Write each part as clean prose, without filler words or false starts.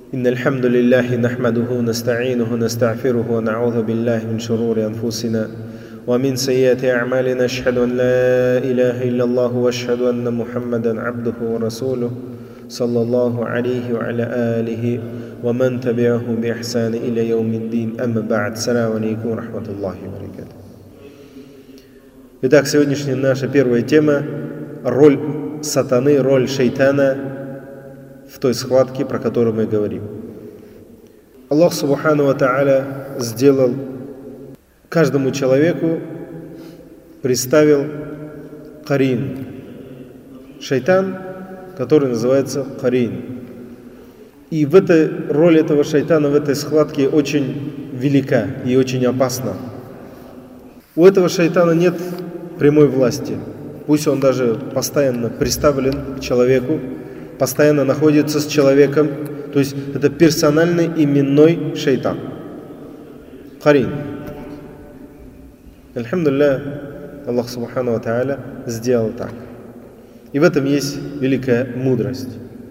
إن الحمد لله نحمده ونستعينه ونستغفره ونعوذ بالله من شرور أنفسنا ومن سيئات أعمالنا أشهد أن لا إله إلا الله وأشهد أن محمدا عبده ورسوله صلى الله عليه وعلى آله ومن تبعه بإحسان إلى يوم الدين أما بعد السلام عليكم ورحمة الله وبركاته. Итак, сегодняшняя наша первая тема – роль сатаны, роль шайтана в той схватке, про которую мы говорим. Аллах Субхану ва Тааля сделал каждому человеку, представил карин, шайтан, который называется карин. И в этой роли этого шайтана, в этой схватке очень велика и очень опасна. У этого шайтана нет прямой власти. Пусть он даже постоянно приставлен к человеку, постоянно находится с человеком. То есть это персональный именной шайтан. Карин. Альхамдулилля, Аллах Субхану ва Тааля сделал так. И в этом есть великая мудрость.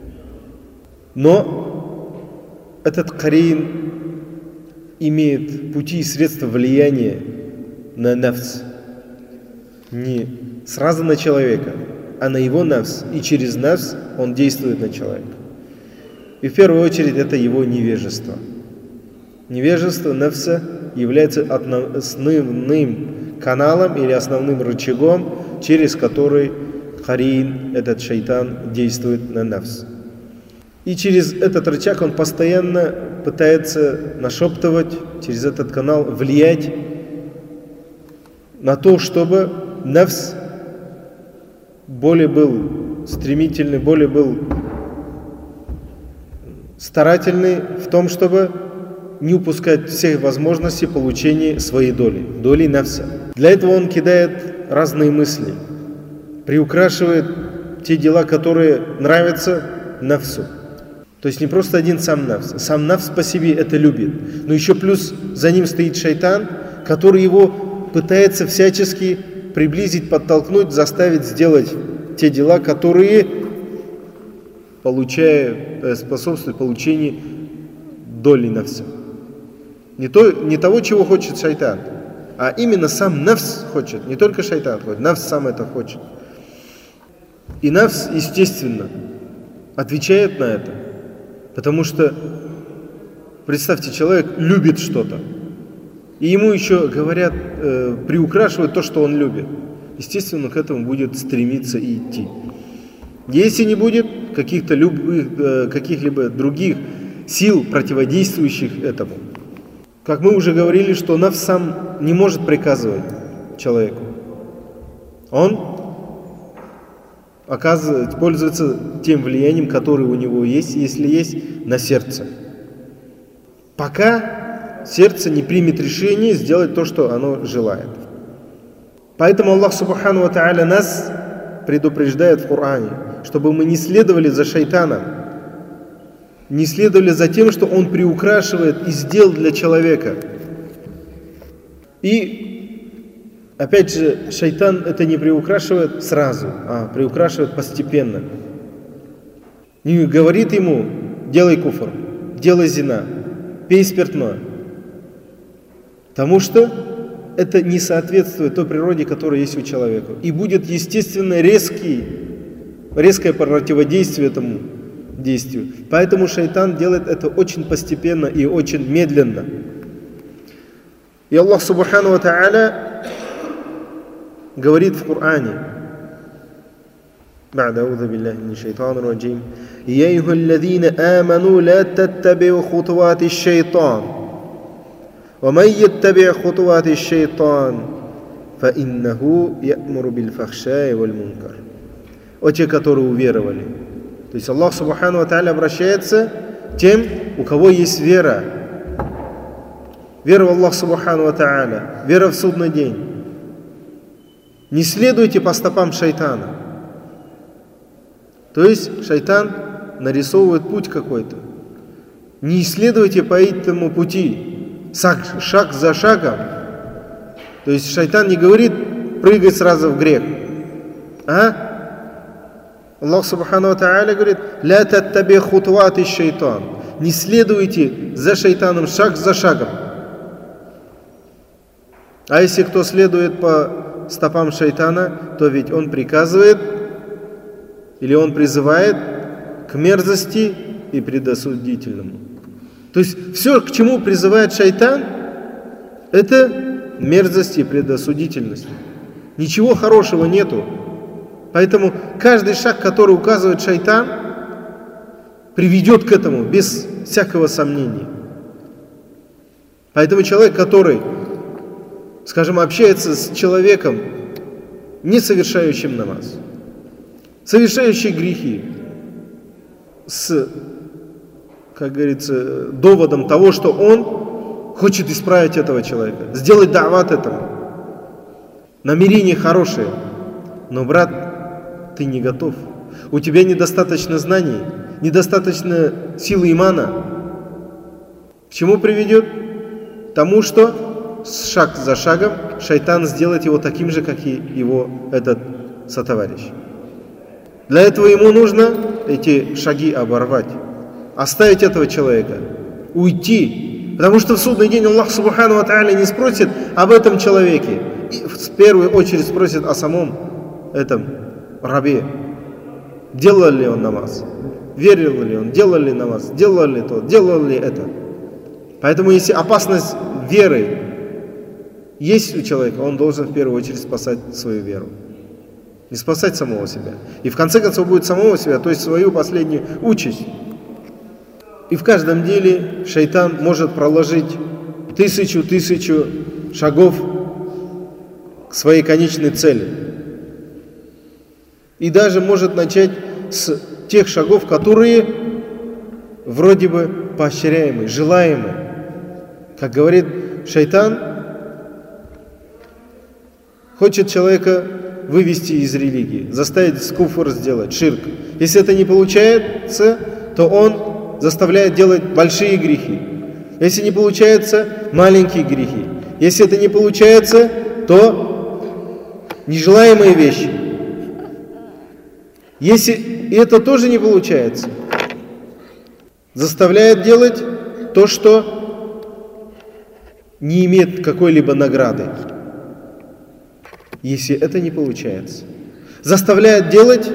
Но этот карин имеет пути и средства влияния на нафс. Не сразу на человека, а на его нафс. И через нафс он действует на человека. И в первую очередь это его невежество. Невежество нафса является основным каналом или основным рычагом, через который карин, этот шайтан, действует на нафс. И через этот рычаг он постоянно пытается нашептывать, через этот канал влиять на то, чтобы нафс более был стремительный, более был старательный в том, чтобы не упускать всех возможностей получения своей доли нафса. Для этого он кидает разные мысли, приукрашивает те дела, которые нравятся нафсу. То есть не просто один сам нафс по себе это любит, но еще плюс за ним стоит шайтан, который его пытается всячески приблизить, подтолкнуть, заставить сделать те дела, которые способствуют получению доли нафса. Не того, чего хочет шайтан, а именно сам нафс хочет, не только шайтан хочет, нафс сам это хочет. И нафс, естественно, отвечает на это, потому что, представьте, человек любит что-то, и ему еще говорят, приукрашивают то, что он любит. Естественно, к этому будет стремиться и идти. Если не будет каких-либо других сил, противодействующих этому. Как мы уже говорили, что нафс сам не может приказывать человеку. Он пользуется тем влиянием, которое у него есть, если есть, на сердце. Пока сердце не примет решение сделать то, что оно желает. Поэтому Аллах Субхану ва Тааля нас предупреждает в Коране, чтобы мы не следовали за шайтаном, не следовали за тем, что он приукрашивает и сделал для человека. И опять же, шайтан это не приукрашивает сразу, а приукрашивает постепенно. Не говорит ему: делай куфр, делай зина, пей спиртное. Потому что это не соответствует той природе, которая есть у человека. И будет, естественно, резкое противодействие этому действию. Поэтому шайтан делает это очень постепенно и очень медленно. И Аллах Субхану ва Тааля говорит в Коране: بعد أعوذ بالله من الشيطان الرجيم يا أيها الذين آمنوا لا تتبعوا خطوات الشيطان ومن يتبع خطوات الشيطان فإنه يأمر بالفحشاء والمنكر. О те, которые уверовали. То есть Аллах Субхану ва Тааля обращается к тем, у кого есть вера. Вера в Аллах Субхану ва Тааля, вера в судный день. Не следуйте по стопам шайтана. То есть шайтан нарисовывает путь какой-то. Не исследуйте по этому пути, шаг за шагом. То есть шайтан не говорит: прыгай сразу в грех. Аллах Субхану ва Тааля говорит: ля таттаби хутвати шайтан. Не следуйте за шайтаном шаг за шагом. А если кто следует по стопам шайтана, то ведь он приказывает или он призывает к мерзости и предосудительному. То есть все, к чему призывает шайтан, это мерзость и предосудительность. Ничего хорошего нету. Поэтому каждый шаг, который указывает шайтан, приведет к этому без всякого сомнения. Поэтому человек, который, скажем, общается с человеком, не совершающим намаз, совершающий грехи, с, как говорится, доводом того, что он хочет исправить этого человека, сделать да'ват этому, намерение хорошее, но, брат, ты не готов, у тебя недостаточно знаний, недостаточно силы имана. К чему приведет? Тому, что шаг за шагом шайтан сделает его таким же, как и его этот сотоварищ. Для этого ему нужно эти шаги оборвать, оставить этого человека, уйти. Потому что в судный день Аллах Субхану ва Тааля не спросит об этом человеке. И в первую очередь спросит о самом этом рабе. Делал ли он намаз? Верил ли он? Делал ли намаз? Делал ли то? Делал ли это? Поэтому если опасность веры есть у человека, он должен в первую очередь спасать свою веру. Не спасать самого себя. И в конце концов будет самого себя, то есть свою последнюю участь. И в каждом деле шайтан может проложить тысячу шагов к своей конечной цели. И даже может начать с тех шагов, которые вроде бы поощряемые, желаемые. Как говорит шайтан, хочет человека вывести из религии, заставить куфр сделать, ширк. Если это не получается, то он заставляет делать большие грехи. Если не получается, маленькие грехи. Если это не получается, то нежелаемые вещи. Если это тоже не получается, заставляет делать то, что не имеет какой-либо награды. Если это не получается, заставляет делать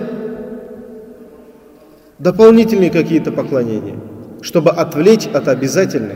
дополнительные какие-то поклонения, чтобы отвлечь от обязательных.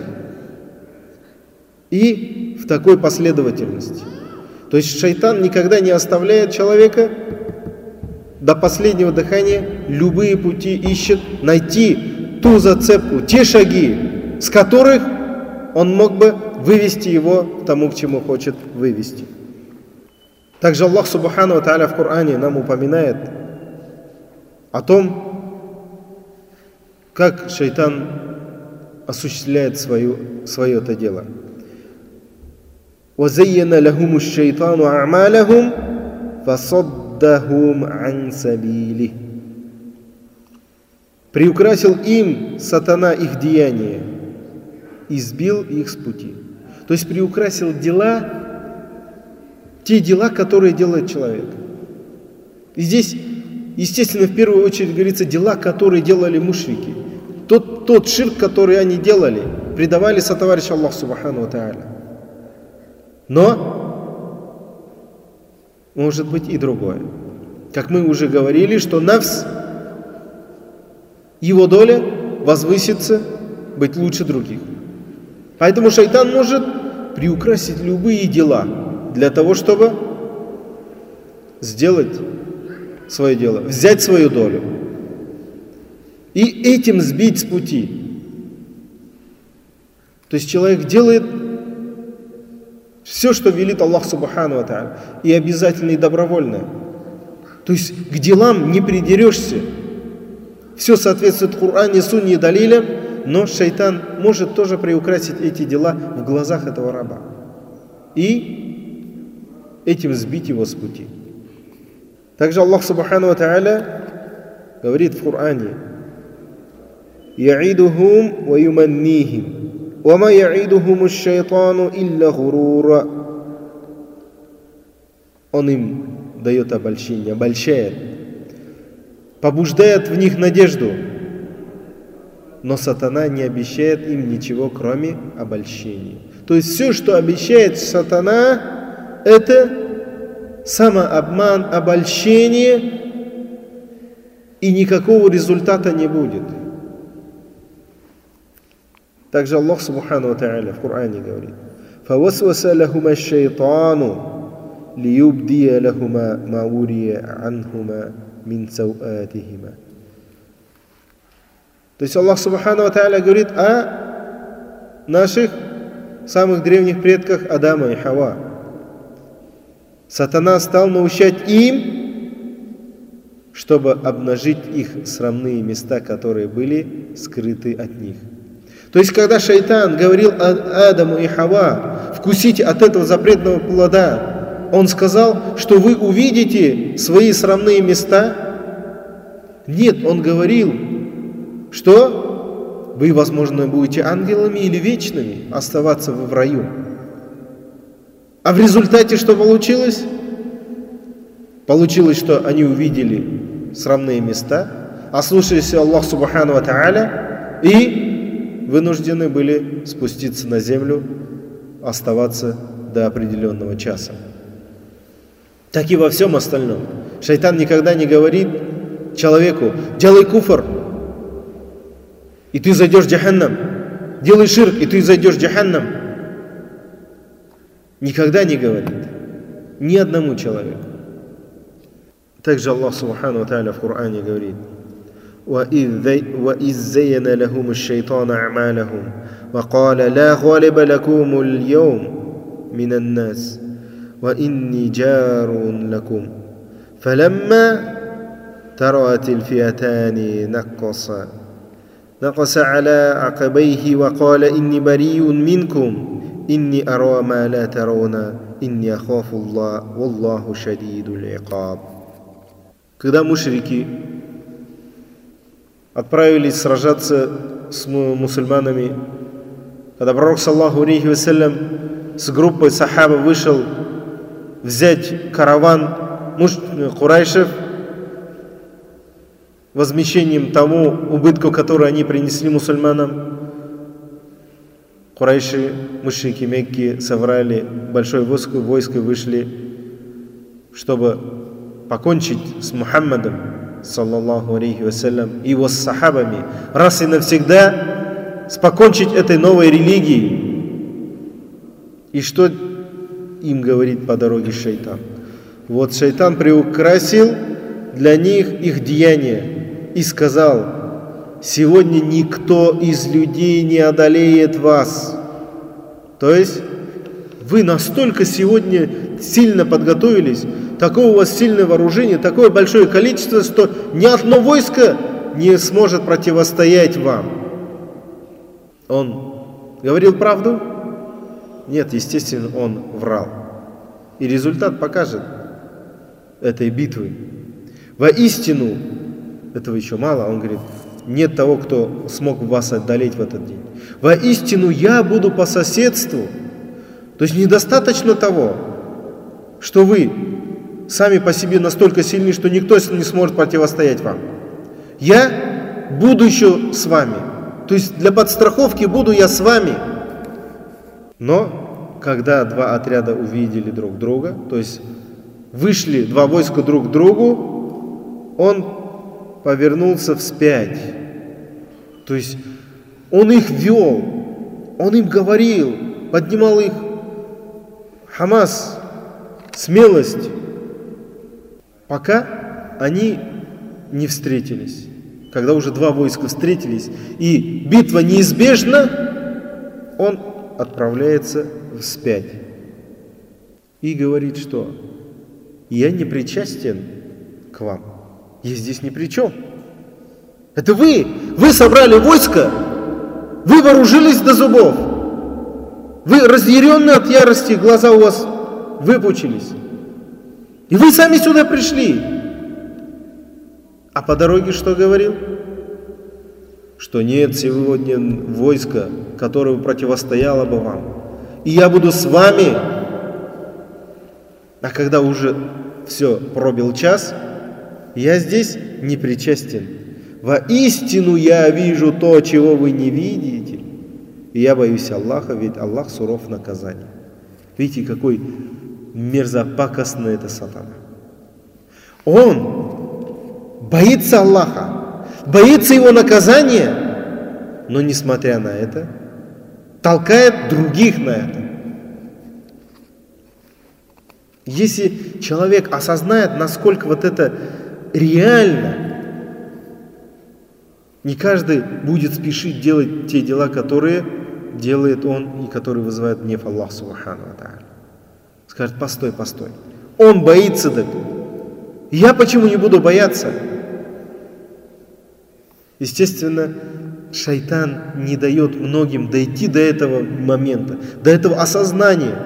И в такой последовательности. То есть шайтан никогда не оставляет человека до последнего дыхания, любые пути ищет найти ту зацепку, те шаги, с которых он мог бы вывести его к тому, к чему хочет вывести. Также Аллах Субхану ва Тааля в Коране нам упоминает о том, как шайтан осуществляет свое это дело. وَزَيَّنَ لَهُمُ الشَّيْطَانُ أَعْمَالَهُمْ فَصَدَّهُمْ عَنْ سَبِيلِهِ. Приукрасил им сатана их деяния и сбил их с пути. То есть приукрасил те дела, которые делает человек. И здесь, естественно, в первую очередь говорится дела, которые делали мушрики. Тот ширк, который они делали, предавали сотоварищу Аллаху Субхану ва Тааля. Но может быть и другое. Как мы уже говорили, что нафс, его доля возвысится быть лучше других. Поэтому шайтан может приукрасить любые дела для того, чтобы сделать свое дело, взять свою долю и этим сбить с пути. То есть человек делает все, что велит Аллах Субхану ва Тааля, и обязательно, и добровольно. То есть к делам не придерешься. Все соответствует Коране, Сунне и Далилям, но шайтан может тоже приукрасить эти дела в глазах этого раба и этим сбить его с пути. Также Аллах Субхану ва Тааля говорит в Коране: «Я'идухум ва юманнихим». وَمَا يَعِدُهُمُ الشَّيْطَانُ إِلَّا غُرُورًا. Он им дает обольщение, обольщает, побуждает в них надежду. но сатана не обещает им ничего, кроме обольщения. То есть все, что обещает сатана, это самообман, обольщение, и никакого результата не будет. Также Аллах Субхану ва Тааля в Коране говорит: فَوَسْوَسَ لَهُمَا الشَّيْطَانُ لِيُبْدِيَ لَهُمَا مَا وُرِيَ عَنْهُمَا مِنْ سَوْآتِهِمَا. То есть Аллах Субхану ва Тааля говорит о наших самых древних предках Адама и Хава. Сатана стал научать им, чтобы обнажить их срамные места, которые были скрыты от них. То есть, когда шайтан говорил Адаму и Хава: вкусите от этого запретного плода, он сказал, что вы увидите свои срамные места. Нет, он говорил, что вы, возможно, будете ангелами или вечными оставаться в раю. А в результате что получилось? Получилось, что они увидели срамные места, ослушались Аллаха Субхану ва Тааля и вынуждены были спуститься на землю, оставаться до определенного часа. Так и во всем остальном. Шайтан никогда не говорит человеку: делай куфр, и ты зайдешь в джаханнам. Делай ширк, и ты зайдешь в джаханнам. Никогда не говорит. Ни одному человеку. Также Аллах Субхану ва Тааля в Коране говорит: وَإِذْ زَيَّنَ لَهُمُ الشَّيْطَانُ أَعْمَالَهُمْ وَقَالَ لَا غَالِبَ لَكُمُ الْيَوْمَ مِنَ النَّاسِ وَإِنِّي جَارٌ لَكُمْ فَلَمَّا تَرَأَتِ الْفِئَتَانِ نَقَصَ عَلَى عَقِبَيْهِ وَقَالَ إِنِّي بَرِيءٌ مِنْكُمْ إِنِّي أَرَى مَا لَا تَرَوْنَ إِنِّي أَخَافُ اللَّهَ وَاللَّهُ شَدِيدُ الْعِقَابِ. Когда мушрики отправились сражаться с мусульманами, когда пророк саллаллаху алейхи вассалям с группой сахаба вышел взять караван курайшев возмещением тому убытку, который они принесли мусульманам, курайши, мушрики Мекки собрали большое войско и вышли, чтобы покончить с Мухаммадом саллаллаху алейхи вассалям и его с сахабами, раз и навсегда покончить этой новой религией. И что им говорит по дороге шайтан? Вот шайтан приукрасил для них их деяния и сказал: сегодня никто из людей не одолеет вас. То есть вы настолько сегодня сильно подготовились, такое у вас сильное вооружение, такое большое количество, что ни одно войско не сможет противостоять вам. Он говорил правду? Нет, естественно, он врал. И результат покажет этой битвы. Воистину, этого еще мало, он говорит: нет того, кто смог вас одолеть в этот день. Воистину, я буду по соседству. То есть недостаточно того, что вы сами по себе настолько сильны, что никто не сможет противостоять вам. Я буду еще с вами. То есть для подстраховки буду я с вами. Но когда два отряда увидели друг друга, то есть вышли два войска друг к другу, он повернулся вспять. То есть он их вел, он им говорил, поднимал их хамас, смелость, пока они не встретились. Когда уже два войска встретились и битва неизбежна, он отправляется вспять и говорит, что я не причастен к вам, я здесь ни при чем. Это вы собрали войско, вы вооружились до зубов, вы разъяренны от ярости, глаза у вас выпучились, и вы сами сюда пришли. А по дороге что говорил? Что нет сегодня войска, которое противостояло бы вам, и я буду с вами. А когда уже все, пробил час, я здесь не причастен. Воистину я вижу то, чего вы не видите. И я боюсь Аллаха, ведь Аллах суров в наказании. Видите, какой мерзопакостный это сатана. Он боится Аллаха, боится его наказания, но несмотря на это, толкает других на это. Если человек осознает, насколько вот это реально, не каждый будет спешить делать те дела, которые делает он и которые вызывают гнев Аллаха Субхану ва Тааля. Скажет: постой. Он боится этого. Я почему не буду бояться? Естественно, шайтан не дает многим дойти до этого момента, до этого осознания.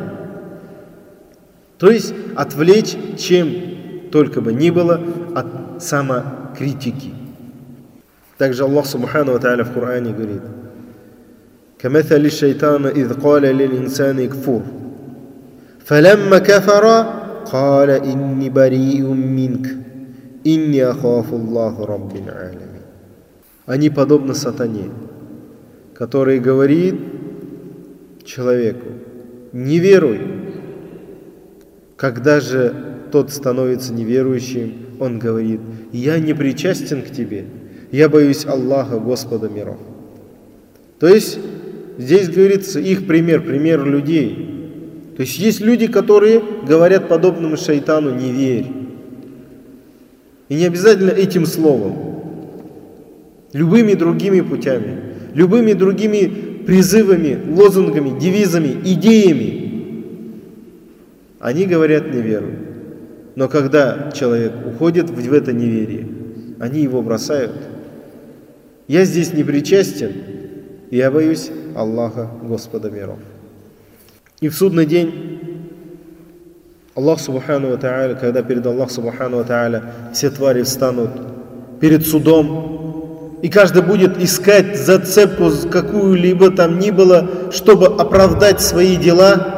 То есть отвлечь, чем только бы ни было, от самокритики. Также Аллах Субхану ва Тааля в Коране говорит: كمثل الشيطان إذ قال للإنسان اكفر فلما كفر قال إني بريء منك إني أخاف الله رب العالمين. Они подобны сатане, который говорит человеку: не веруй. Когда же тот становится неверующим, он говорит: я не причастен к тебе, я боюсь Аллаха, Господа миров. То есть здесь говорится их пример людей. То есть есть люди, которые говорят подобному шайтану: не верь. И не обязательно этим словом. Любыми другими путями, любыми другими призывами, лозунгами, девизами, идеями. Они говорят: не веруй. Но когда человек уходит в это неверие, они его бросают. Я здесь не причастен, я боюсь Аллаха, Господа миров. И в судный день Аллах Субхану ва Тааля, когда перед Аллахом Субхану ва Тааля все твари встанут перед судом, и каждый будет искать зацепку какую-либо там ни было, чтобы оправдать свои дела,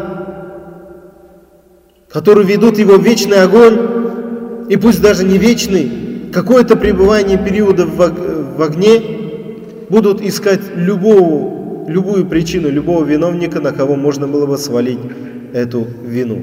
которые ведут его в вечный огонь, и пусть даже не вечный, какое-то пребывание периода в огне, будут искать любую причину, любого виновника, на кого можно было бы свалить эту вину.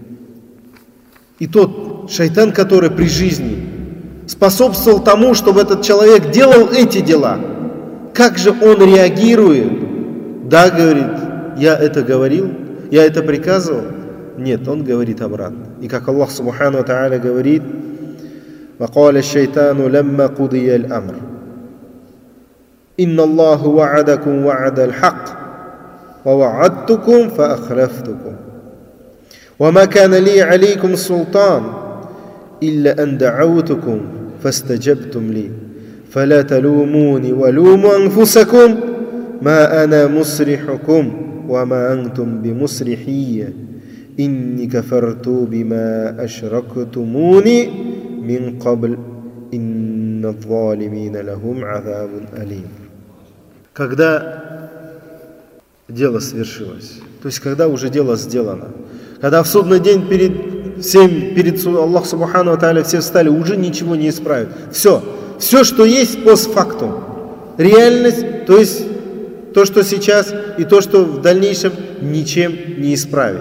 И тот шайтан, который при жизни способствовал тому, чтобы этот человек делал эти дела, как же он реагирует? Да, говорит: я это говорил, я это приказывал. Нет, он говорит обратно. И как Аллах Субхану ва Тааля говорит: وَقَالَ الشَّيْطَانُ لَمَّا قُضِيَ الْأَمْرُ إِنَّ اللَّهُ وَعَدَكُمْ وَعْدَ الْحَقِّ وَوَعَدْتُكُمْ فَأَخْلَفْتُكُمْ وَمَا كَانَ لِي عَلَيْكُمْ سُلْطَانٌ إِلَّا أَنْ دَعَوْتُكُمْ فَاسْتَجَبْتُمْ لِي فَلَا تَلُومُونِي وَلُومُوا أَنفُسَكُمْ مَا أَنَا مُصْرِخُكُمْ وَمَا أَنْتُمْ بِمُصْرِخِيَّ إِنِّي كَفَرْتُ بِمَا أَشْرَكْتُمُونِي مِنْ قَبْلِ إِنَّ الظَّالِمِينَ لَهُمْ عَذَابٌ أَلِيمٌ. Когда дело свершилось, то есть когда уже дело сделано, когда в судный день перед Аллах Субхану ва Тааля все встали, уже ничего не исправить. Все, что есть постфактум, реальность, то есть то, что сейчас, и то, что в дальнейшем ничем не исправить.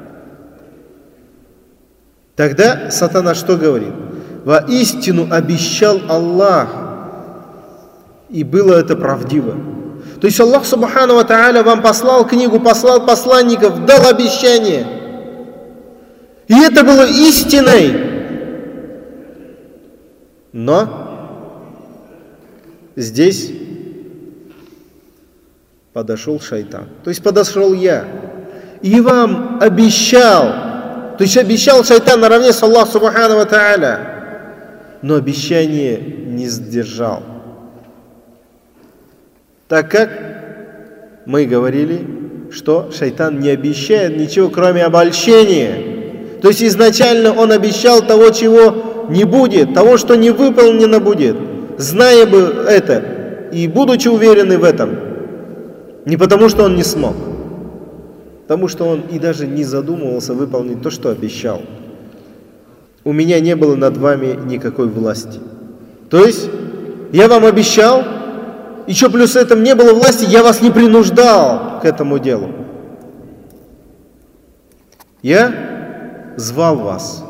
Тогда сатана что говорит? Воистину обещал Аллах, и было это правдиво. То есть Аллах Субхану ва Тааля вам послал книгу, послал посланников, дал обещание. И это было истиной. Но здесь подошел шайтан. То есть подошел я. И вам обещал. То есть обещал шайтан наравне с Аллахом Субхану ва Тааля. Но обещание не сдержал. Так как мы говорили, что шайтан не обещает ничего, кроме обольщения. То есть изначально он обещал того, чего не будет, того, что не выполнено будет, зная бы это и будучи уверенный в этом. Не потому, что он не смог, потому что он и даже не задумывался выполнить то, что обещал. У меня не было над вами никакой власти. То есть Я вам обещал, еще плюс этому не было власти, я вас не принуждал к этому делу. Я звал вас.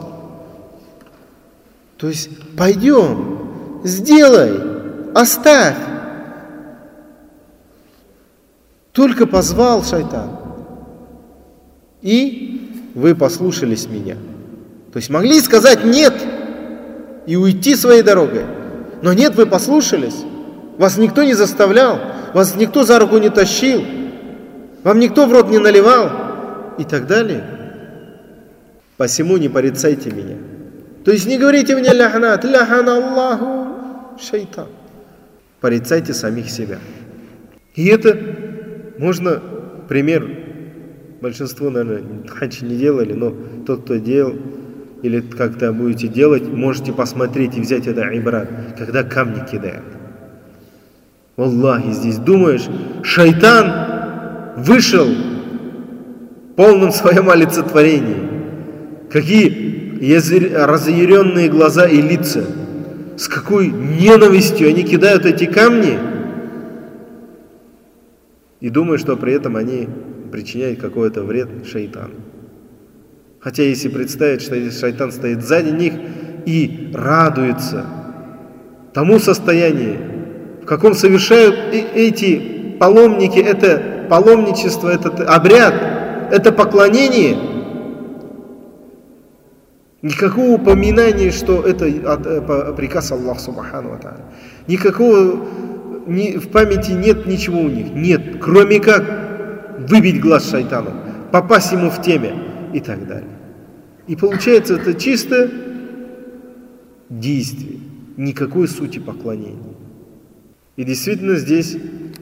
То есть, пойдем, сделай, оставь. Только позвал шайтан. И вы послушались меня. То есть, могли сказать нет и уйти своей дорогой. Но нет, вы послушались. Вас никто не заставлял, вас никто за руку не тащил, вам никто в рот не наливал и так далее. Посему не порицайте меня. То есть не говорите мне ляхнат, ляхана Аллаху шайтан. Порицайте самих себя. И это можно, пример, большинство, наверное, хадж не делали, но тот, кто делал, или как-то будете делать, можете посмотреть и взять это ибрат, когда камни кидают. Аллахи, здесь думаешь, шайтан вышел в полном своем олицетворении. Какие разъяренные глаза и лица, с какой ненавистью они кидают эти камни, и думают, что при этом они причиняют какой-то вред шайтану. Хотя если представить, что шайтан стоит сзади них и радуется тому состоянию, в каком совершают эти паломники, это паломничество, этот обряд, это поклонение, никакого упоминания, что это приказ Аллаха Субхану ва Тааля. Никакого в памяти нет ничего у них. Нет, кроме как выбить глаз шайтану, попасть ему в теме и так далее. И получается это чисто действие, никакой сути поклонения. И действительно здесь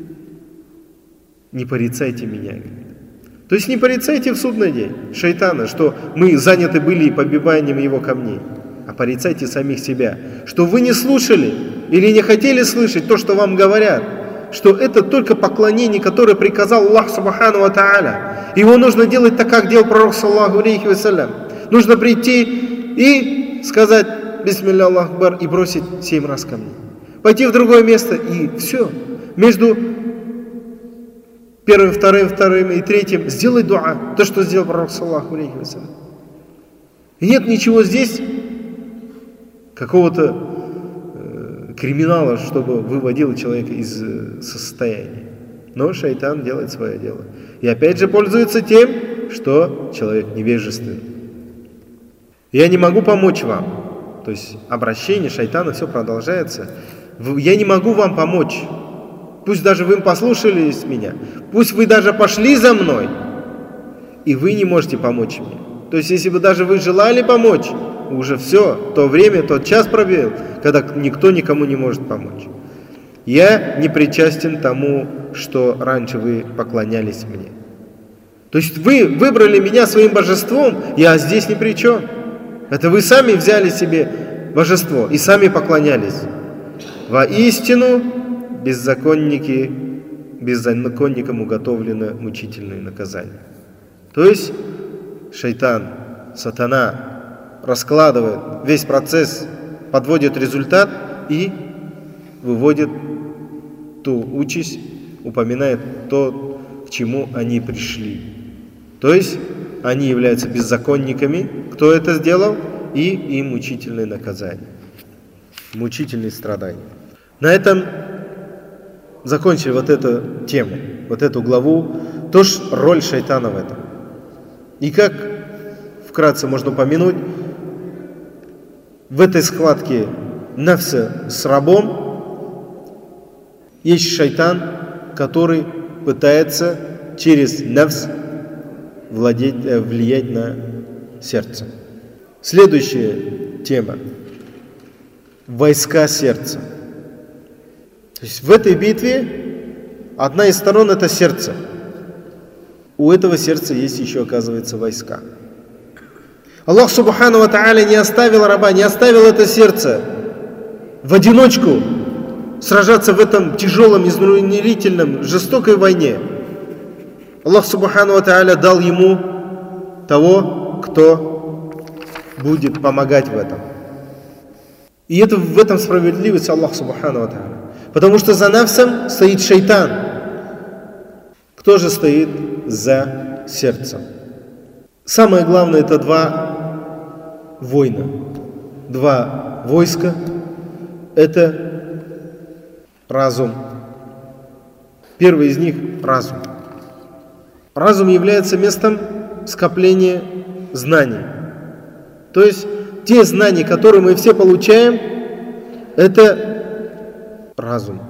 не порицайте меня. То есть не порицайте в судный день шайтана, что мы заняты были побиванием его камней, а порицайте самих себя, что вы не слушали или не хотели слышать то, что вам говорят, что это только поклонение, которое приказал Аллах Субхану ва Тааля. Его нужно делать так, как делал пророк саллаллаху алейхи вассалям. Нужно прийти и сказать бисмилля Аллаху акбар и бросить 7 раз камни. Пойти в другое место и все. Между первым, вторым и третьим сделать дуа. То, что сделал пророк саллаллаху алейхи вассалям. И нет ничего здесь, какого-то криминала, чтобы выводил человека из состояния. Но шайтан делает свое дело. И опять же пользуется тем, что человек невежественный. Я не могу помочь вам. То есть обращение шайтана все продолжается. Я не могу вам помочь. Пусть даже вы послушались меня. Пусть вы даже пошли за мной. И вы не можете помочь мне. То есть если бы даже вы желали помочь, уже все, то время, тот час пробил, когда никто никому не может помочь. Я не причастен тому, что раньше вы поклонялись мне. То есть вы выбрали меня своим божеством, я здесь ни при чем. Это вы сами взяли себе божество и сами поклонялись. Воистину, беззаконникам уготовлено мучительное наказание. То есть шайтан, сатана раскладывает весь процесс, подводит результат и выводит ту участь, упоминает то, к чему они пришли. То есть они являются беззаконниками, кто это сделал, и им мучительное наказание, мучительные страдания. На этом закончили вот эту тему, вот эту главу, тоже роль шайтана в этом. И как вкратце можно упомянуть, в этой схватке нафса с рабом есть шайтан, который пытается через нафс влиять на сердце. Следующая тема – войска сердца. То есть в этой битве одна из сторон – это сердце. У этого сердца есть еще, оказывается, войска. Аллах Субхану ва Тааля не оставил раба, не оставил это сердце в одиночку сражаться в этом тяжелом, изнурительном, жестокой войне. Аллах Субхану ва Тааля дал ему того, кто будет помогать в этом. И в этом справедливость Аллаха Субхану ва Тааля. Потому что за нафсом стоит шайтан. Кто же стоит за сердцем? Самое главное, это два воина, два войска. Это разум. Первый из них – разум. Разум является местом скопления знаний. То есть те знания, которые мы все получаем, это разум.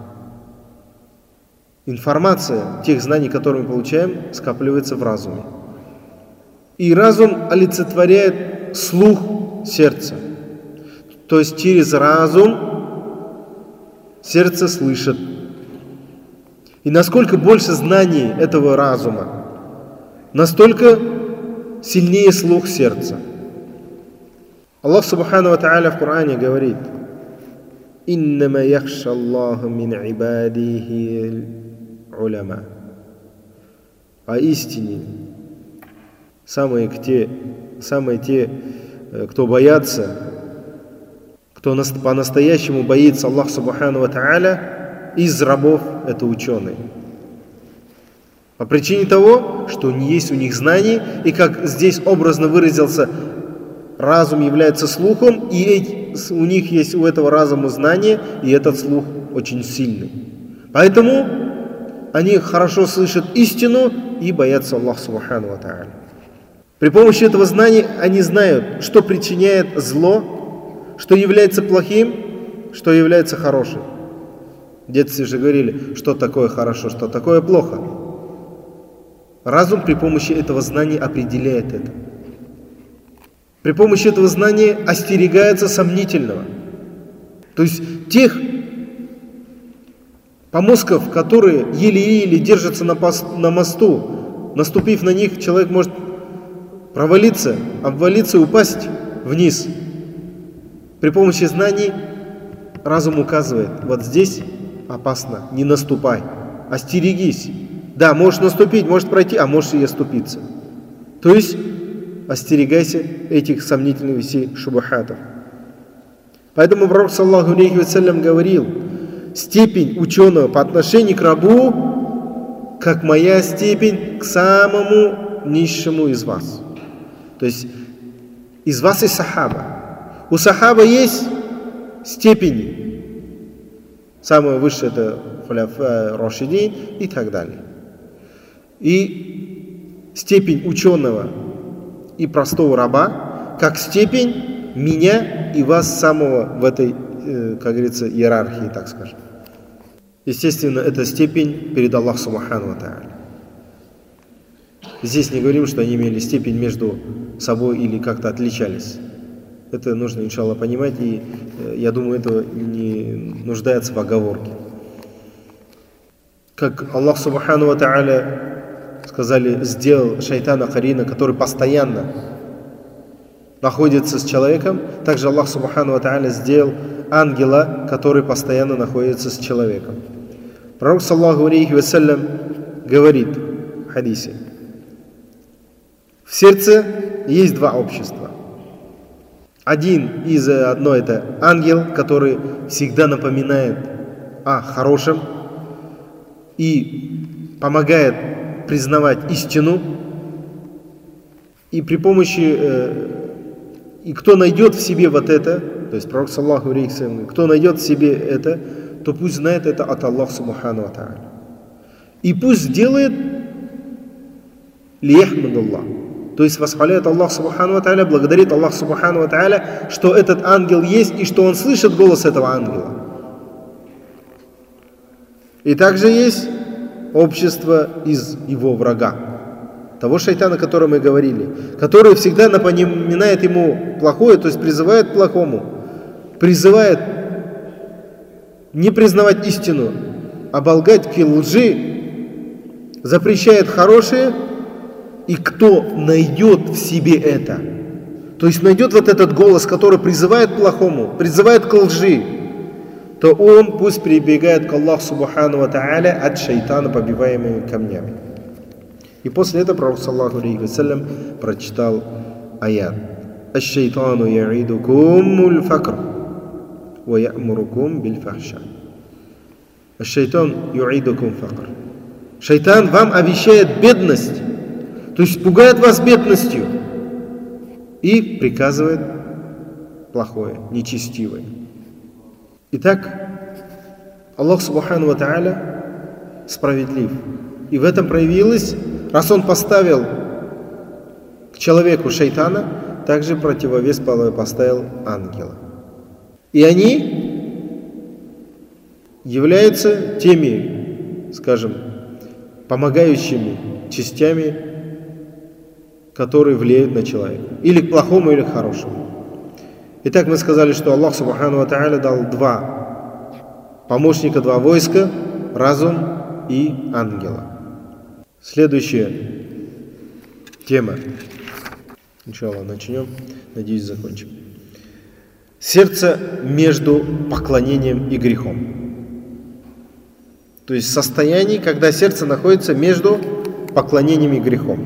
Информация тех знаний, которые мы получаем, скапливается в разуме. И разум олицетворяет слух сердца. То есть через разум сердце слышит. И насколько больше знаний этого разума, настолько сильнее слух сердца. Аллах Субхану ва Тааля в Коране говорит: «Иннама яхша Аллаху мин ибадихи уляма». Поистине, самые те, кто боятся, кто по-настоящему боится Аллаха Субхану ва Тааля, из рабов — это ученые. По причине того, что не есть у них знаний, и как здесь образно выразился, разум является слухом, и у них есть у этого разума знания, и этот слух очень сильный. Поэтому они хорошо слышат истину и боятся Аллаха Субхану ва Тааля. При помощи этого знания они знают, что причиняет зло, что является плохим, что является хорошим. В детстве же говорили, что такое хорошо, что такое плохо. Разум при помощи этого знания определяет это. При помощи этого знания остерегается сомнительного. То есть тех помосков, которые еле-еле держатся на мосту, наступив на них, человек может провалиться, обвалиться и упасть вниз. При помощи знаний разум указывает: вот здесь опасно, не наступай, остерегись. Да, можешь наступить, можешь пройти, а можешь и оступиться. То есть остерегайся этих сомнительных вещей шубахатов. Поэтому пророк саллаллаху алейхи ва саллям говорил: степень ученого по отношению к рабу, как моя степень к самому низшему из вас. То есть из вас и сахаба. У сахаба есть степени. Самое высшее — это хуляфа рашидин и так далее. И степень ученого и простого раба, как степень меня и вас самого в этой, как говорится, иерархии, так скажем. Естественно, это степень перед Аллахом Субхану ва Тааля. Здесь не говорим, что они имели степень между собой или как-то отличались. Это нужно, иншаллах, понимать, и я думаю, это не нуждается в оговорке. Как Аллах Субхану ва Тааля, сказали, сделал шайтана карина, который постоянно находится с человеком, также Аллах Субхану ва Тааля сделал ангела, который постоянно находится с человеком. Пророк саллаллаху алейхи ва саллям говорит в хадисе: в сердце есть два общества. Одно это ангел, который всегда напоминает о хорошем и помогает признавать истину, и при помощи и кто найдет в себе вот это, то есть пророк саллаллаху алейхи ва саллям, кто найдет в себе это, то пусть знает это от Аллаха Субхану ва Тааля. И пусть делает лияхмадуллах, то есть восхваляет Аллах Субхану ва Тааля, благодарит Аллах Субхану ва Тааля, что этот ангел есть и что он слышит голос этого ангела. И также есть общество из его врага, того шайтана, о котором мы говорили, который всегда напоминает ему плохое, то есть призывает к плохому, призывает не признавать истину, оболгать к лжи, запрещает хорошее. И кто найдет в себе это, то есть найдет вот этот голос, который призывает к плохому, призывает к лжи, то он пусть прибегает к Аллаху Субхану ва Тааля от шайтана, побиваемыми камнями. И после этого пророк саллаллаху алейхи ва саллям прочитал аят: «Аш-шайтану я'идукумул факр». وَيَأْمُرُكُمْ بِالْفَحْشَاءِ. Шайтан ю'идукум факр. Шайтан вам обещает бедность, то есть пугает вас бедностью и приказывает плохое, нечестивое. Итак, Аллах Субхану ва Тааля справедлив. И в этом проявилось, раз Он поставил к человеку шайтана, также противовес поставил ангела. И они являются теми, скажем, помогающими частями, которые влияют на человека. Или к плохому, или к хорошему. Итак, мы сказали, что Аллах Субхану ва Тааля дал два помощника, два войска, разум и ангела. Следующая тема. Иншаллах, начнем. Надеюсь, закончим. Сердце между поклонением и грехом. То есть состояние, когда сердце находится между поклонением и грехом.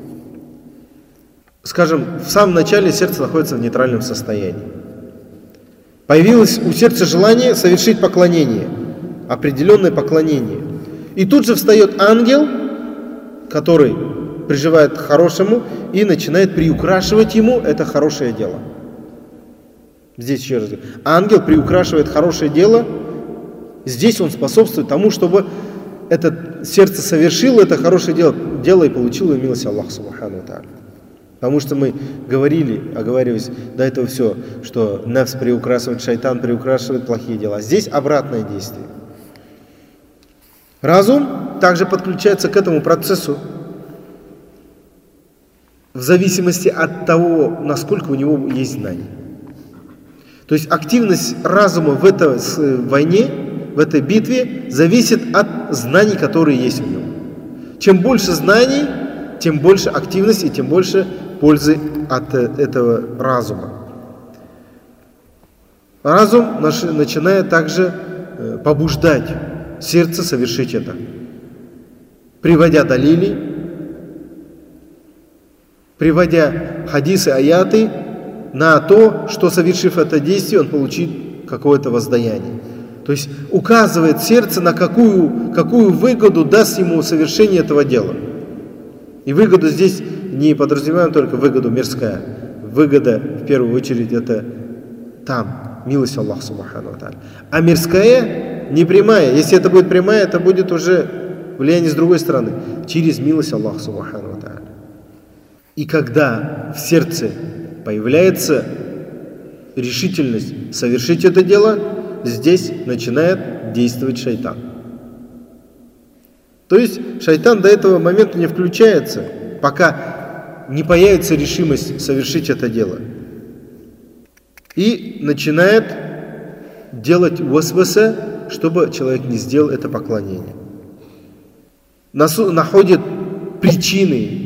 Скажем, в самом начале сердце находится в нейтральном состоянии. Появилось у сердца желание совершить поклонение, определенное поклонение. И тут же встает ангел, который приживает к хорошему и начинает приукрашивать ему это хорошее дело. Здесь еще раз. Ангел приукрашивает хорошее дело. Здесь он способствует тому, чтобы это сердце совершило это хорошее дело и получило милость Аллаха Субхану ва Тааля. Потому что мы оговаривались до этого все, что нафс приукрашивает, шайтан приукрашивает плохие дела. Здесь обратное действие. Разум также подключается к этому процессу в зависимости от того, насколько у него есть знаний. То есть активность разума в этой войне, в этой битве зависит от знаний, которые есть в нем. Чем больше знаний, тем больше активности и тем больше пользы от этого разума. Разум начинает также побуждать сердце совершить это, приводя далили, приводя хадисы, аяты на то, что, совершив это действие, он получит какое-то воздаяние. То есть указывает сердце, на какую выгоду даст ему совершение этого дела. И выгоду здесь не подразумеваем только выгоду мирская. Выгода, в первую очередь, это там, милость Аллаха Субхану ва Тааля. А мирская не прямая. Если это будет прямая, это будет уже влияние с другой стороны, через милость Аллаха Субхану ва Тааля. И когда в сердце появляется решительность совершить это дело, здесь начинает действовать шайтан. То есть шайтан до этого момента не включается, пока не появится решимость совершить это дело. И начинает делать васваса, чтобы человек не сделал это поклонение. Находит причины,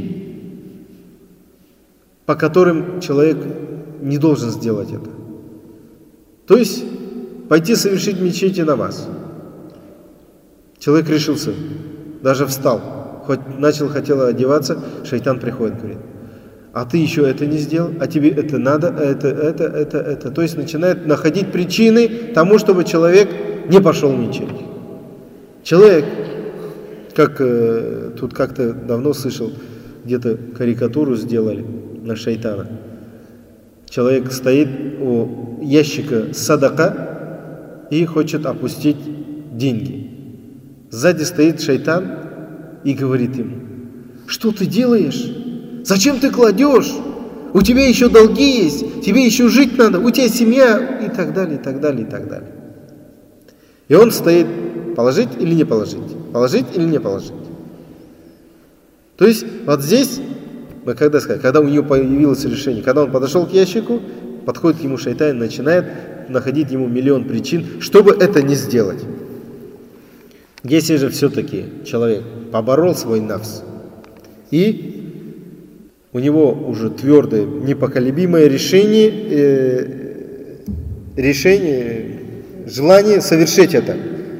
по которым человек не должен сделать это. То есть пойти совершить в мечети намаз. Человек решился, даже встал, хотел одеваться, шайтан приходит, говорит: а ты еще это не сделал, а тебе это надо, это. То есть начинает находить причины тому, чтобы человек не пошел в мечеть. Человек, как тут как-то давно слышал, где-то карикатуру сделали на шайтана. Человек стоит у ящика садака и хочет опустить деньги. Сзади стоит шайтан и говорит ему: что ты делаешь? Зачем ты кладешь? У тебя еще долги есть, тебе еще жить надо, у тебя семья, и так далее, и так далее, и так далее. И он стоит: положить или не положить? Положить или не положить? То есть вот здесь, когда у него появилось решение, когда он подошел к ящику, подходит к нему шайтан и начинает находить ему миллион причин, чтобы это не сделать. Если же все-таки человек поборол свой нафс, и у него уже твердое, непоколебимое решение, желание совершить это,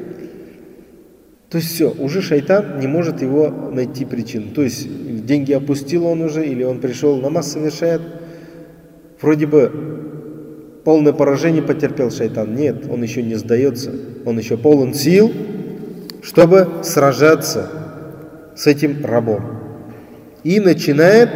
то есть все, уже шайтан не может его найти причину. То есть деньги опустил он уже, или он пришел, намаз совершает. Вроде бы полное поражение потерпел шайтан. Нет, он еще не сдается. Он еще полон сил, чтобы сражаться с этим рабом. И начинает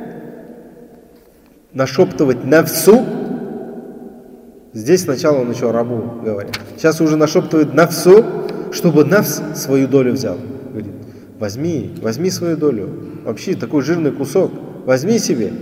нашептывать нафсу. Здесь сначала он еще рабу говорит. Сейчас уже нашептывает нафсу, чтобы нафс свою долю взял. Говорит, возьми свою долю. Вообще такой жирный кусок. Возьми себе.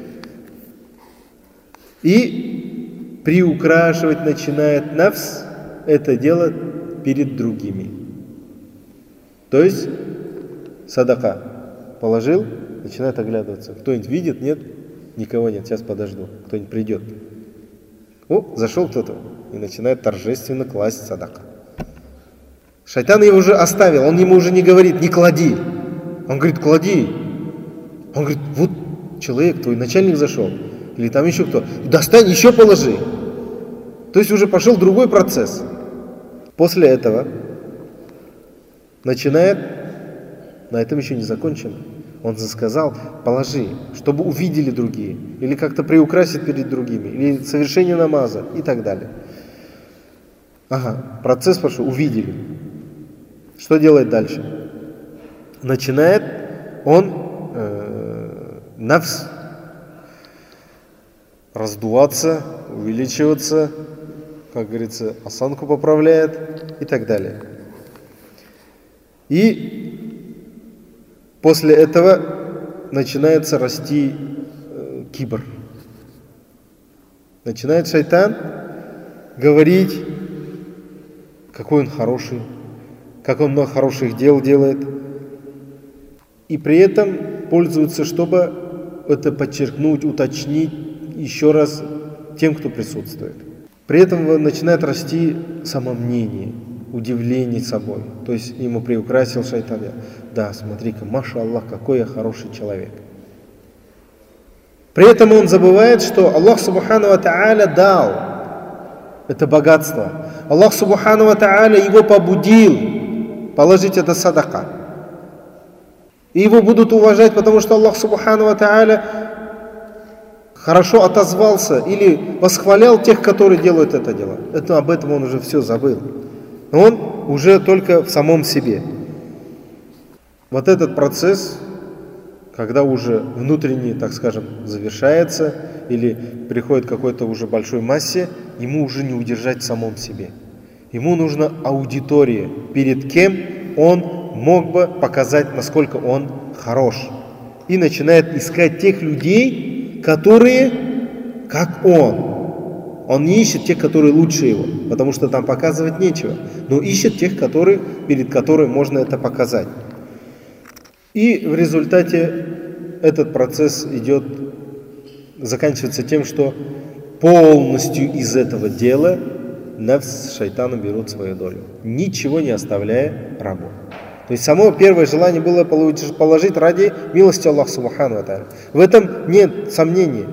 И приукрашивать начинает нафс это дело перед другими. То есть садака положил, начинает оглядываться. Кто-нибудь видит? Нет? Никого нет. Сейчас подожду. Кто-нибудь придет. О, зашел кто-то. И начинает торжественно класть садака. Шайтан его уже оставил. Он ему уже не говорит, не клади. Он говорит, клади. Он говорит, вот человек, твой начальник зашел. Или там еще кто. Достань, еще положи. То есть уже пошел другой процесс. После этого начинает, на этом еще не закончено. Он сказал, положи, чтобы увидели другие. Или как-то приукрасить перед другими. Или совершение намаза и так далее. Ага, процесс пошел, увидели. Что делает дальше? Начинает он нафс раздуваться, увеличиваться, как говорится, осанку поправляет и так далее. И после этого начинается расти кибр. Начинает шайтан говорить, какой он хороший, как он много хороших дел делает. И при этом пользуется, чтобы это подчеркнуть, уточнить еще раз тем, кто присутствует. При этом начинает расти самомнение, удивление собой. То есть ему приукрасил шайтан. Да, смотри-ка, маша Аллах, какой я хороший человек. При этом он забывает, что Аллах Субхану ва Тааля дал это богатство. Аллах Субхану ва Тааля его побудил положить это садака. И его будут уважать, потому что Аллах Субхану ва Тааля хорошо отозвался или восхвалял тех, которые делают это дело. Об этом он уже все забыл. Он уже только в самом себе. Вот этот процесс, когда уже внутренний, так скажем, завершается или приходит к какой-то уже большой массе, ему уже не удержать в самом себе. Ему нужна аудитория, перед кем он мог бы показать, насколько он хорош. И начинает искать тех людей, которые как он. Он не ищет тех, которые лучше его, потому что там показывать нечего. Но ищет тех, перед которыми можно это показать. И в результате этот процесс заканчивается тем, что полностью из этого дела нафс с шайтаном берут свою долю, ничего не оставляя рабу. То есть само первое желание было положить ради милости Аллаха Субхану ва Тааля. В этом нет сомнений,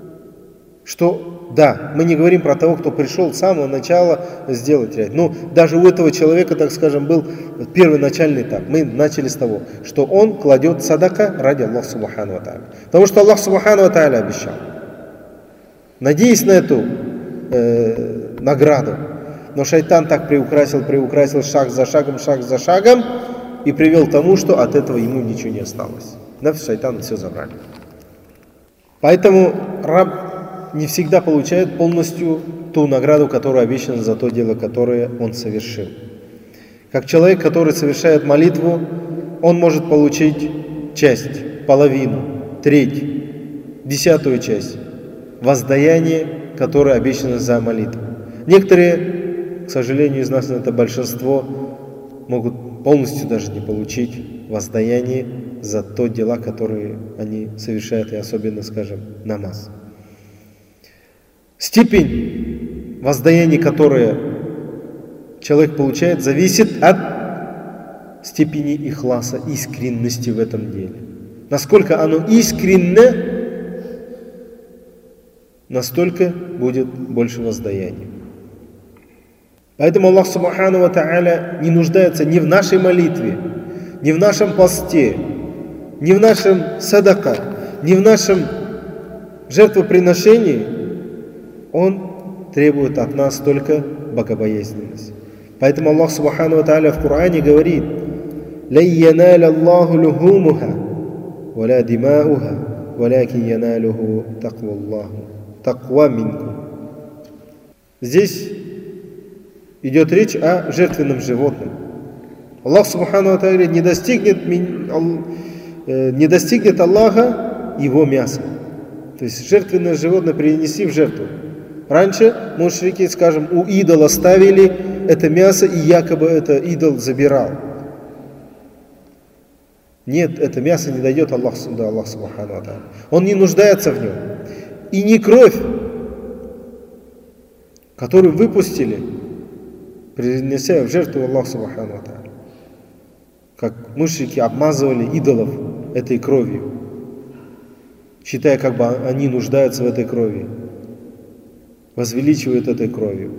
что да, мы не говорим про того, кто пришел с самого начала сделать ряд. Но даже у этого человека, так скажем, был первый начальный этап. Мы начали с того, что он кладет садака ради Аллаха Субхану ва Тааля. Потому что Аллах Субхану ва Тааля обещал. Надеясь на эту награду. Но шайтан так приукрасил шаг за шагом и привел к тому, что от этого ему ничего не осталось. Нафс шайтан все забрали. Поэтому раб не всегда получает полностью ту награду, которая обещана за то дело, которое он совершил. Как человек, который совершает молитву, он может получить часть, половину, треть, 10-ю часть воздаяние, которое обещано за молитву. Некоторые, к сожалению, из нас это большинство, могут полностью даже не получить воздаяние за то дела, которые они совершают, и особенно, скажем, намаз. Степень воздаяния, которое человек получает, зависит от степени ихласа, искренности в этом деле. Насколько оно искренне, настолько будет больше воздаяния. Поэтому Аллах Субхану ва Тааля не нуждается ни в нашей молитве, ни в нашем посте, ни в нашем садака, ни в нашем жертвоприношении. Он требует от нас только богобоязненность. Поэтому Аллах Субхану ва Тааля в Коране говорит: «Лан яналя Аллаху лухумуха, валя димауха, валякин яналюху таква минкум». Здесь идет речь о жертвенном животном. Аллах Субхану ва Тааля не достигнет Аллаха его мяса. То есть жертвенное животное принеси в жертву. Раньше мушрики, скажем, у идола ставили это мясо, и якобы это идол забирал. Нет, это мясо не дойдет до Аллаха Субхану ва Тааля. Он не нуждается в нем. И не кровь, которую выпустили, принеся в жертву Аллаху Субхану ва Тааля. Как мушрики обмазывали идолов этой кровью, считая, как бы они нуждаются в этой крови, возвеличивают этой кровью.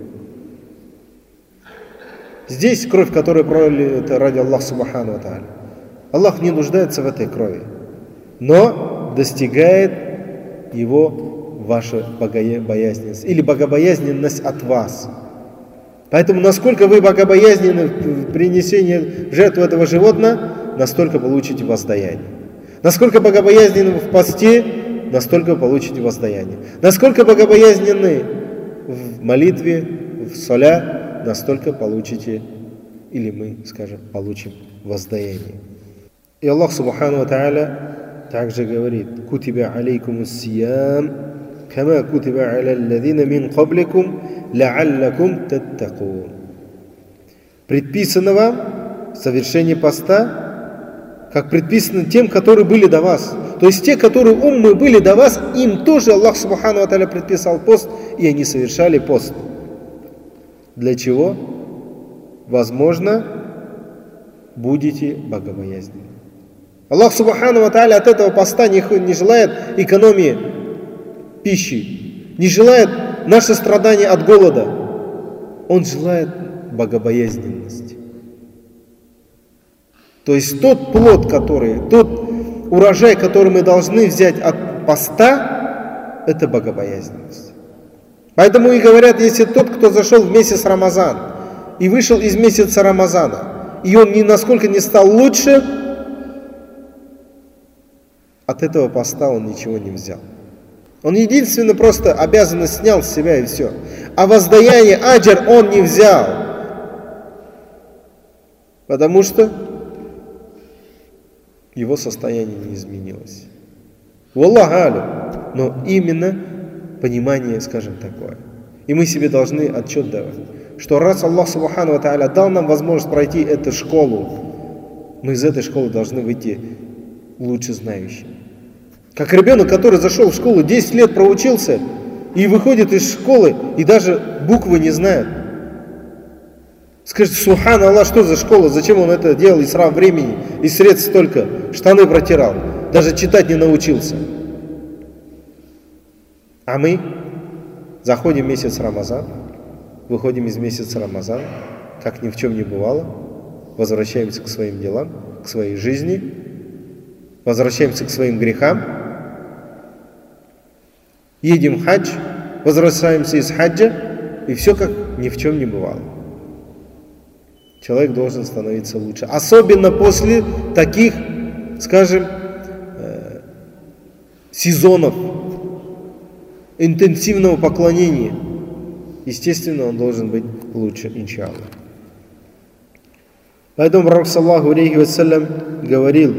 Здесь кровь, которую пролили, это ради Аллаха Субхану ва Тааля. Аллах не нуждается в этой крови, но достигает его ваша богобоязненность или богобоязненность от вас. Поэтому насколько вы богобоязненны в принесении в жертву этого животного, настолько получите воздаяние. Насколько богобоязненны в посте, настолько получите воздаяние. Насколько богобоязненны в молитве, в соля, настолько получите, или мы, скажем, получим воздаяние. И Аллах Субхану ва Тааля также говорит: «Кутиба алейкумус сиям, кама кутиба аля аллазина мин кабликум, ла'аллакум таттакун». Предписано вам совершение поста, как предписано тем, которые были до вас. То есть те, которые уммы были до вас, им тоже Аллах Субхану ва Тааля предписал пост, и они совершали пост. Для чего? Возможно, будете богобоязненны. Аллах Субхану ва Тааля от этого поста не желает экономии пищи, не желает наше страдание от голода. Он желает богобоязненности. То есть тот плод, тот урожай, который мы должны взять от поста, это богобоязненность. Поэтому и говорят, если тот, кто зашел в месяц Рамазан и вышел из месяца Рамазана, и он ни насколько не стал лучше, от этого поста он ничего не взял. Он единственно просто обязанность снял с себя и все. А воздаяние, аджр он не взял. Потому что его состояние не изменилось. Валлаху алям. Но именно понимание, скажем, такое. И мы себе должны отчет давать, что раз Аллах Субхану ва Тааля дал нам возможность пройти эту школу, мы из этой школы должны выйти лучше знающими. Как ребенок, который зашел в школу, 10 лет проучился, и выходит из школы, и даже буквы не знает. Скажет: Субхан Аллах, что за школа, зачем он это делал, исраф времени, и средств столько, штаны протирал, даже читать не научился. А мы заходим в месяц Рамазан, выходим из месяца Рамазана, как ни в чем не бывало, возвращаемся к своим делам, к своей жизни, возвращаемся к своим грехам, едем в хадж, возвращаемся из хаджа, и все как ни в чем не бывало. Человек должен становиться лучше. Особенно после таких, скажем, сезонов интенсивного поклонения. Естественно, он должен быть лучше, иншаллах. Поэтому Пророк саллаллаху алейхи вассалям говорил: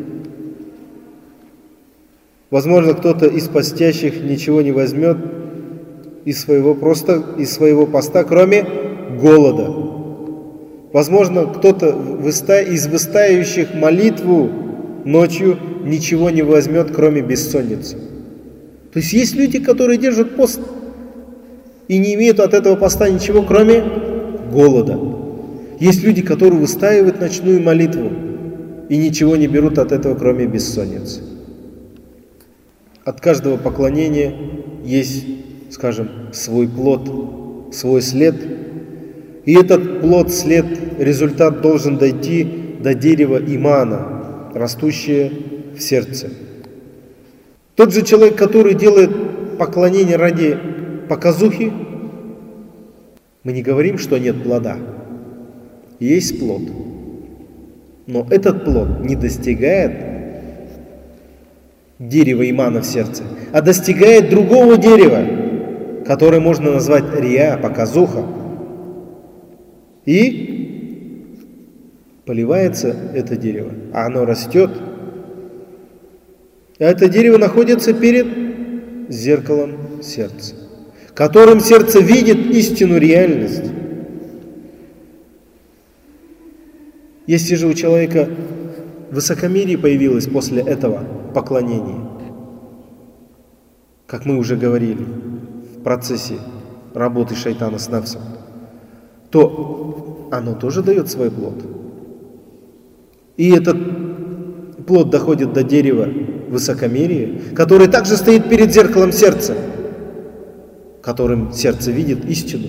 возможно, кто-то из постящих ничего не возьмет из своего поста, кроме голода. Возможно, кто-то из выстаивающих молитву ночью ничего не возьмет, кроме бессонницы. То есть есть люди, которые держат пост и не имеют от этого поста ничего, кроме голода. Есть люди, которые выстаивают ночную молитву и ничего не берут от этого, кроме бессонницы. От каждого поклонения есть, скажем, свой плод, свой след. И этот плод, след, результат должен дойти до дерева имана, растущее в сердце. Тот же человек, который делает поклонение ради показухи, Мы не говорим, что нет плода. Есть плод. Но этот плод не достигает дерева имана в сердце, а достигает другого дерева, которое можно назвать рия, показуха. И поливается это дерево, а оно растет. А это дерево находится перед зеркалом сердца, которым сердце видит истину, реальность. Если же у человека высокомерие появилось после этого поклонения, как мы уже говорили в процессе работы шайтана с нафсом, то оно тоже дает свой плод. И этот плод доходит до дерева высокомерия, которое также стоит перед зеркалом сердца, которым сердце видит истину.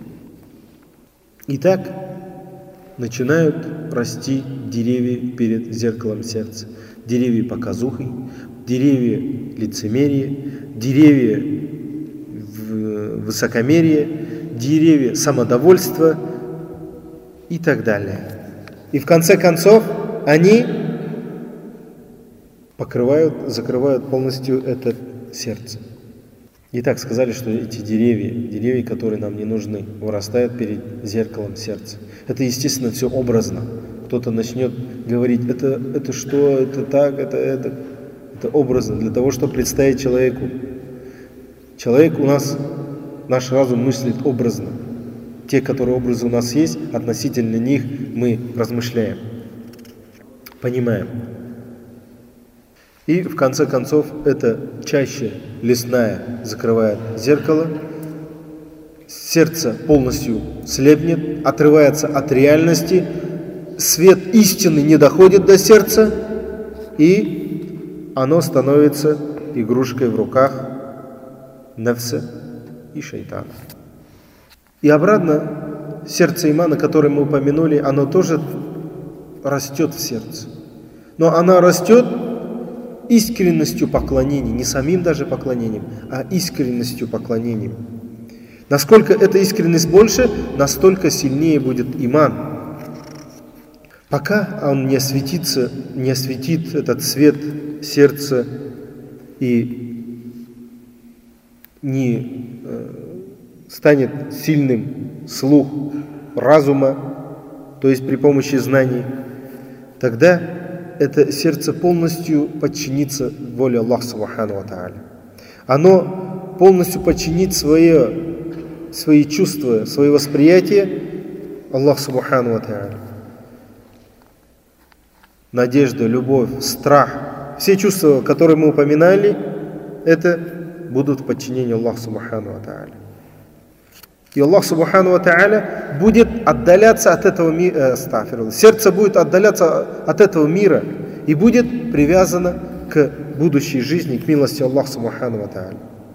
Итак, начинают расти деревья перед зеркалом сердца. Деревья показухи, деревья лицемерия, деревья высокомерия, деревья самодовольства и так далее. И в конце концов они закрывают полностью это сердце. И так сказали, что эти деревья, которые нам не нужны, вырастают перед зеркалом сердца. Это, естественно, все образно. Кто-то начнет говорить, это что, это так, это образно, для того, чтобы представить человеку. Человек наш разум мыслит образно. Те, которые образы у нас есть, относительно них мы размышляем, понимаем. И в конце концов эта чаща лесная закрывает зеркало, сердце полностью слепнет, отрывается от реальности, свет истины не доходит до сердца, и оно становится игрушкой в руках нафса и шайтана. И обратно, сердце имана, которое мы упомянули, оно тоже растет в сердце. Но оно растет искренностью поклонения, не самим даже поклонением, а искренностью поклонением. Насколько эта искренность больше, настолько сильнее будет иман. Пока он не осветит этот свет сердца и не станет сильным слух разума, то есть при помощи знаний, тогда это сердце полностью подчинится воле Аллаха Субхану ва Тааля. Оно полностью подчинит свои чувства, свои восприятия Аллаху Субхану ва Тааля. Надежда, любовь, страх, все чувства, которые мы упоминали, это будут в подчинении Аллаху Субхану ва Тааля. И Аллах Субхану ва Тааля будет отдаляться от этого мира, сердце будет отдаляться от этого мира и будет привязано к будущей жизни, к милости Аллаха Субхану ва Тааля.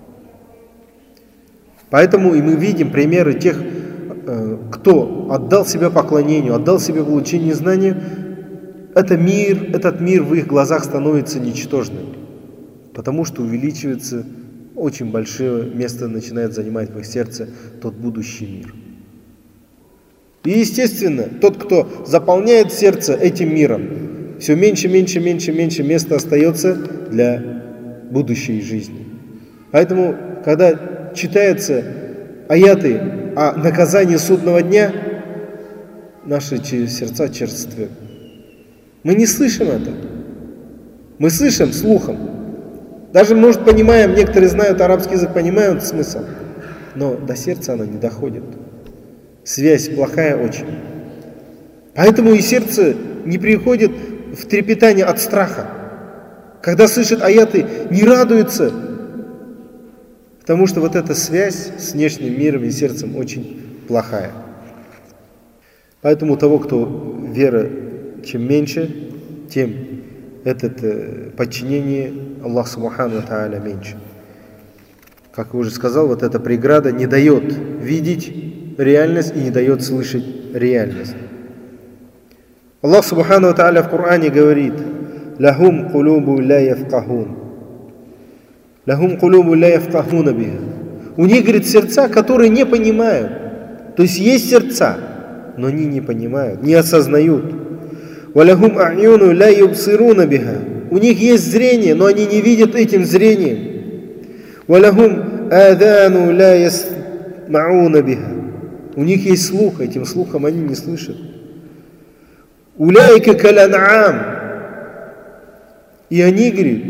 Поэтому и мы видим примеры тех, кто отдал себя поклонению, отдал себя получению знания, этот мир в их глазах становится ничтожным, потому что увеличивается очень большое место, начинает занимать в их сердце тот будущий мир. И естественно, тот, кто заполняет сердце этим миром, все меньше места остается для будущей жизни. Поэтому, когда читаются аяты о наказании судного дня, наши сердца черствеют. Мы не слышим это. Мы слышим слухом. Даже, может, понимаем, некоторые знают арабский язык, понимают смысл, но до сердца оно не доходит. Связь плохая очень. Поэтому и сердце не приходит в трепетание от страха. Когда слышит аяты, не радуется, потому что вот эта связь с внешним миром и сердцем очень плохая. Поэтому у того, кто вера чем меньше, тем подчинение Аллаху Субхану ва Тааля меньше. Как я уже сказал, вот эта преграда не дает видеть реальность и не дает слышать реальность. Аллах Субхану ва Тааля в Коране говорит: «Лахум кулубу ла яфкахун». Лахум кулубу ла яфкахуна биха. У них, говорит, сердца, которые не понимают. То есть есть сердца, но они не понимают, не осознают. وَلَهُمْ أَعْيُنُ لَا يُبْصِرُونَ بِهَا. У них есть зрение, но они не видят этим зрением. وَلَهُمْ آذَانُ لَا يَسْمَعُونَ بِهَا. У них есть слух, этим слухом они не слышат. أُولَٰئِكَ كَالْأَنْعَامِ. И они, говорит,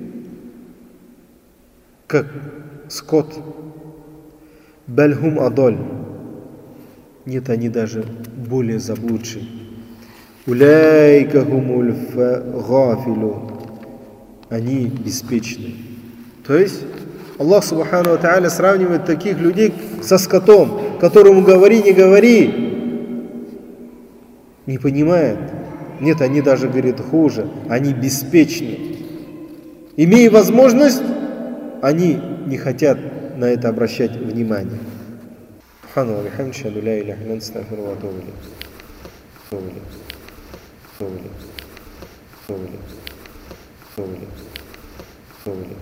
как скот. Бальхум адоль. Нет, они даже более заблудшие. Уляйка хумуль гафилу. Они беспечны. То есть Аллах Субхану ва Тааля сравнивает таких людей со скотом, которому говори, не говори, не понимает. Нет, они даже, говорит, хуже. Они беспечны. Имея возможность, они не хотят на это обращать внимание. Субханаллах, бихамдихи, ла иляха илля анта, астагфирука ва атубу илейх.